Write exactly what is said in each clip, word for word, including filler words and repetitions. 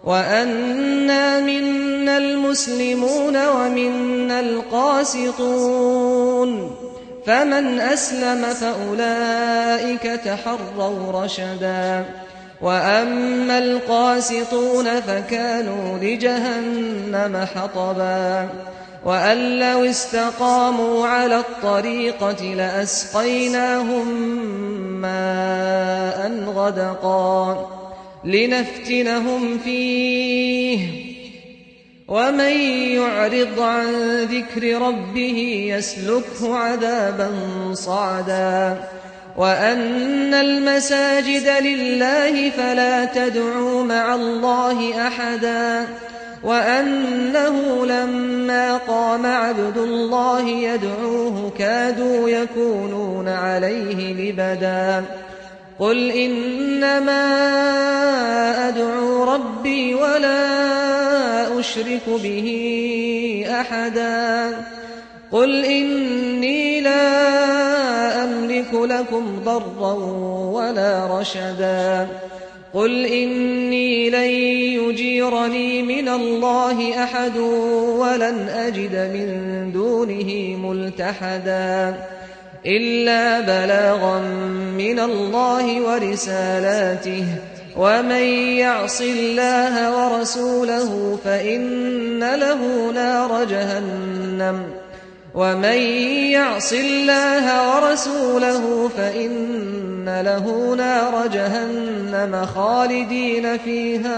وَأَنَّا مِنَّا الْمُسْلِمُونَ وَمِنَّا الْقَاسِطُونَ فَمَنْ أَسْلَمَ فَأُولَئِكَ تَحَرَّوْا رَشَدًا وَأَمَّا الْقَاسِطُونَ فَكَانُوا لِجَهَنَّمَ حَطَبًا وَأَن لَّوِ اسْتَقَامُوا عَلَى الطَّرِيقَةِ لَأَسْقَيْنَاهُم مَّاءً غَدَقًا لِّنَفْتِنَهُمْ فِيهِ ۚ وَمَن يُعْرِضْ عَن ذِكْرِ رَبِّهِ يَسْلُكْهُ عَذَابًا صَعَدًا وَأَنَّ الْمَسَاجِدَ لِلَّهِ فَلَا تَدْعُوا مَعَ اللَّهِ أَحَدًا وَأَنَّهُ لَمَّا قَامَ عَبْدُ اللَّهِ يَدْعُوهُ كَادُوا يَكُونُونَ عَلَيْهِ لِبَدًا قُلْ إِنَّمَا أَدْعُو رَبِّي وَلَا أُشْرِكُ بِهِ أَحَدًا قُلْ إِنِّي لَا أَمْلِكُ لَكُمْ ضَرًّا وَلَا رَشَدًا قُلْ إِنِّي لَن يُجِيرَنِي مِنَ اللَّهِ أَحَدٌ وَلَنْ أَجِدَ مِن دُونِهِ مُلْتَحَدًا إِلَّا بَلَاغًا مِّنَ اللَّهِ وَرِسَالَاتِهِ وَمَن يَعْصِ اللَّهَ وَرَسُولَهُ فَإِنَّ لَهُ نَارَ جَهَنَّمَ وَمَن يَعْصِ اللَّهَ وَرَسُولَهُ فَإِنَّ لَهُ نَارَ جَهَنَّمَ خَالِدِينَ فِيهَا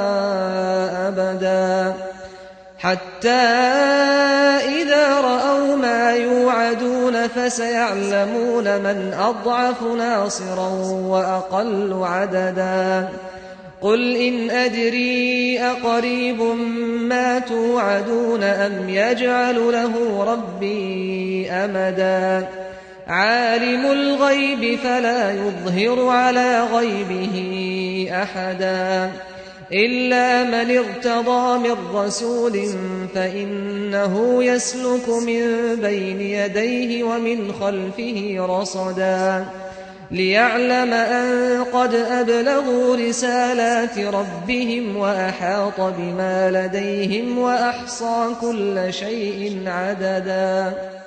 أَبَدًا حَتَّى إِذَا رَأَوْا مَا يُوعَدُونَ فَسَيَعْلَمُونَ مَنْ أَضْعَفُ نَاصِرًا وَأَقَلُّ عَدَدًا قُلْ إِنْ أَدْرِي أَقَرِيبٌ مَّا تُوعَدُونَ أَمْ يَجْعَلُ لَهُ رَبِّي أَمَدًا عَالِمُ الْغَيْبِ فَلَا يُظْهِرُ عَلَىٰ غَيْبِهِ أَحَدًا إِلَّا مَنِ ارْتَضَىٰ مِن رَّسُولٍ فَإِنَّهُ يَسْلُكُ مِن بَيْنِ يَدَيْهِ وَمِنْ خَلْفِهِ رَصَدًا لِّيَعْلَمَ أَن قَدْ أَبْلَغُوا رِسَالَاتِ رَبِّهِمْ وَأَحَاطَ بِمَا لَدَيْهِمْ وَأَحْصَىٰ كُلَّ شَيْءٍ عَدَدًا.